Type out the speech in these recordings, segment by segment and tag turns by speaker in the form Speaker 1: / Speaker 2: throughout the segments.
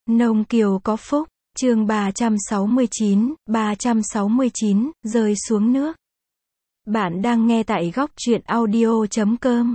Speaker 1: Nông Kiều có phúc, chương 369, rơi xuống nước. Bạn đang nghe tại góc truyện audio.com.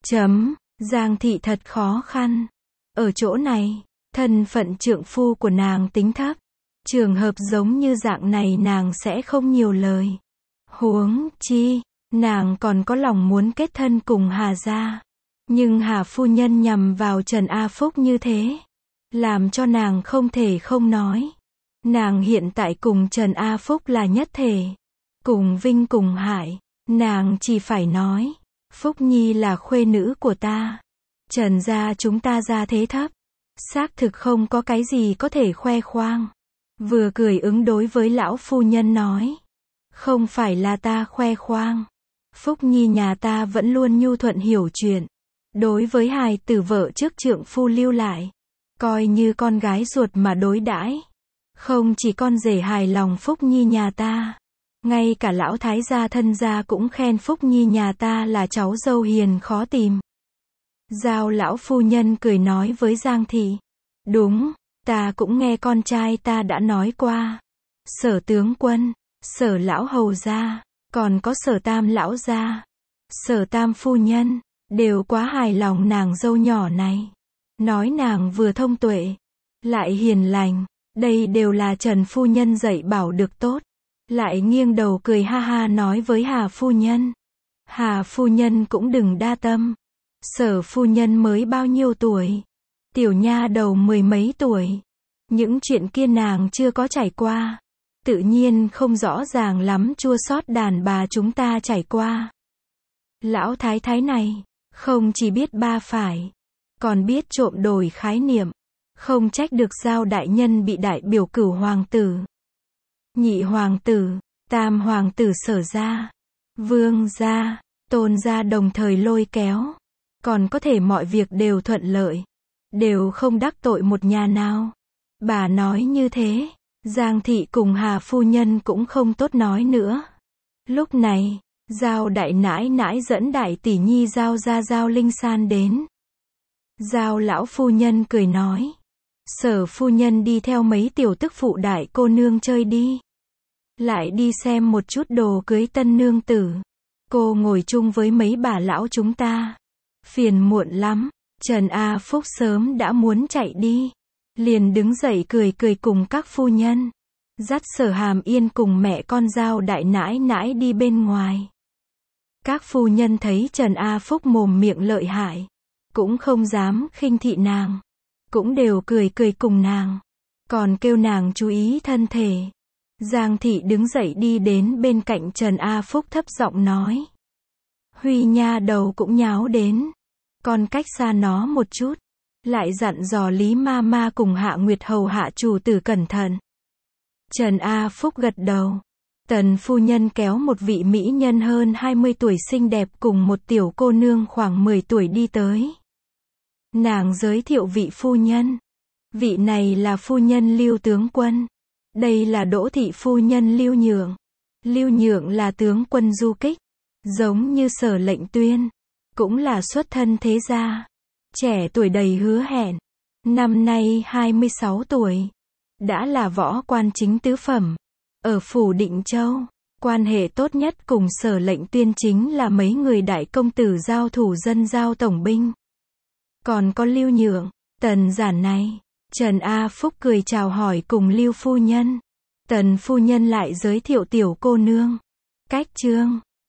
Speaker 1: Giang thị thật khó khăn. Ở chỗ này, thân phận trượng phu của nàng tính thấp. Trường hợp giống như dạng này nàng sẽ không nhiều lời. Huống chi, nàng còn có lòng muốn kết thân cùng Hà gia. Nhưng Hà phu nhân nhằm vào Trần A Phúc như thế, làm cho nàng không thể không nói. Nàng hiện tại cùng Trần A Phúc là nhất thể. Cùng vinh cùng hại, nàng chỉ phải nói. Phúc Nhi là khuê nữ của ta. Trần gia chúng ta gia thế thấp. Xác thực không có cái gì có thể khoe khoang. Vừa cười ứng đối với lão phu nhân nói. Không phải là ta khoe khoang. Phúc Nhi nhà ta vẫn luôn nhu thuận hiểu chuyện. Đối với hài tử vợ trước trượng phu lưu lại, coi như con gái ruột mà đối đãi. Không chỉ con rể hài lòng Phúc Nhi nhà ta, ngay cả lão thái gia thân gia cũng khen Phúc Nhi nhà ta là cháu dâu hiền khó tìm. Giao lão phu nhân cười nói với Giang thị. Đúng, ta cũng nghe con trai ta đã nói qua. Sở tướng quân, Sở lão hầu gia, còn có Sở tam lão gia, Sở tam phu nhân, đều quá hài lòng nàng dâu nhỏ này. Nói nàng vừa thông tuệ, lại hiền lành, đây đều là Trần phu nhân dạy bảo được tốt. Lại nghiêng đầu cười ha ha nói với Hà phu nhân. Hà phu nhân cũng đừng đa tâm. Sở phu nhân mới bao nhiêu tuổi? Tiểu nha đầu mười mấy tuổi. Những chuyện kia nàng chưa có trải qua. Tự nhiên không rõ ràng lắm chua xót đàn bà chúng ta trải qua. Lão thái thái này, không chỉ biết ba phải, còn biết trộm đổi khái niệm. Không trách được Giao đại nhân bị đại biểu cửu hoàng tử, nhị hoàng tử, tam hoàng tử Sở gia, vương gia, Tôn gia đồng thời lôi kéo. Còn có thể mọi việc đều thuận lợi, đều không đắc tội một nhà nào. Bà nói như thế, Giang thị cùng Hà phu nhân cũng không tốt nói nữa. Lúc này, Giao đại nãi nãi dẫn đại tỷ nhi Giao gia Giao Linh San đến. Giao lão phu nhân cười nói. Sở phu nhân đi theo mấy tiểu tức phụ đại cô nương chơi đi. Lại đi xem một chút đồ cưới tân nương tử. Cô ngồi chung với mấy bà lão chúng ta. Phiền muộn lắm. Trần A Phúc sớm đã muốn chạy đi. Liền đứng dậy cười cười cùng các phu nhân. Dắt Sở Hàm Yên cùng mẹ con Giao đại nãi nãi đi bên ngoài. Các phu nhân thấy Trần A Phúc mồm miệng lợi hại, cũng không dám khinh thị nàng. Cũng đều cười cười cùng nàng. Còn kêu nàng chú ý thân thể. Giang thị đứng dậy đi đến bên cạnh Trần A Phúc thấp giọng nói. Huy nha đầu cũng nháo đến. Con cách xa nó một chút. Lại dặn dò Lý ma ma cùng Hạ Nguyệt hầu hạ chủ tử cẩn thận. Trần A Phúc gật đầu. Tần phu nhân kéo một vị mỹ nhân hơn 20 tuổi xinh đẹp cùng một tiểu cô nương khoảng 10 tuổi đi tới. Nàng giới thiệu vị phu nhân. Vị này là phu nhân Lưu tướng quân. Đây là Đỗ thị phu nhân Lưu Nhượng. Lưu Nhượng là tướng quân du kích. Giống như Sở lệnh tuyên. Cũng là xuất thân thế gia. Trẻ tuổi đầy hứa hẹn. Năm nay 26 tuổi. Đã là võ quan chính tứ phẩm. Ở phủ Định Châu. Quan hệ tốt nhất cùng Sở lệnh tuyên chính là mấy người đại công tử giao thủ dân giao tổng binh. Còn có Lưu Nhượng, Tần giản này. Trần A Phúc cười chào hỏi cùng Lưu phu nhân. Tần phu nhân lại giới thiệu tiểu cô nương. Cách trương,